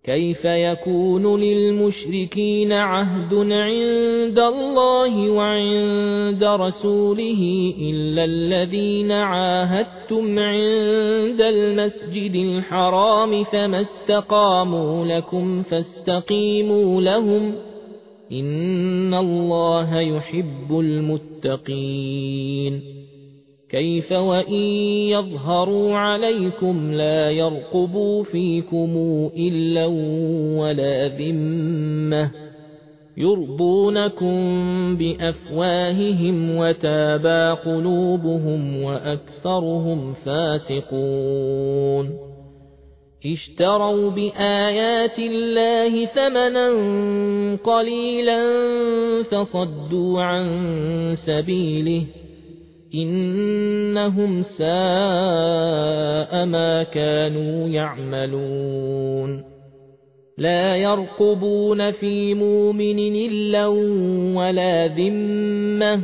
كيف يكون للمشركين عهد عند الله وعند رسوله إلا الذين عاهدتم عند المسجد الحرام فما استقاموا لكم فاستقيموا لهم إن الله يحب المتقين كيف وإن يظهروا عليكم لا يرقبوا فيكم إلا ولا ذمة يرضونكم بأفواههم وتابى قلوبهم وأكثرهم فاسقون اشتروا بآيات الله ثمنا قليلا فصدوا عن سبيله إنهم ساء ما كانوا يعملون لا يرقبون في مؤمن إلا ولا ذمة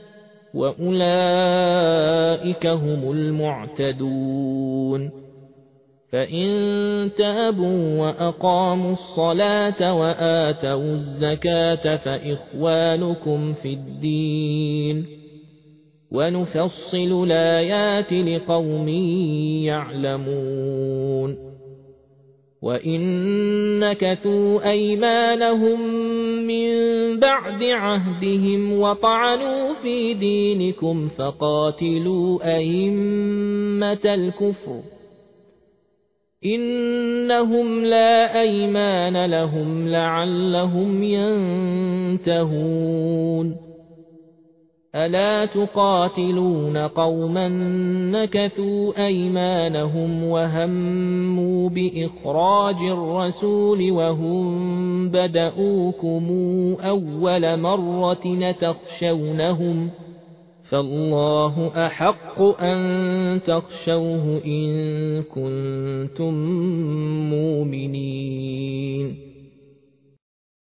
وأولئك هم المعتدون فإن تابوا وأقاموا الصلاة وآتوا الزكاة فإخوانكم في الدين ونفصل الآيات لقوم يعلمون وإن نكثوا أيمانهم من بعد عهدهم وطعنوا في دينكم فقاتلوا أئمة الكفر إنهم لا أيمان لهم لعلهم ينتهون ألا تقاتلون قوما نكثوا أيمانهم وهموا بإخراج الرسول وهم بدؤوكم أول مرة تخشونهم فالله أحق أن تخشوه إن كنتم مؤمنين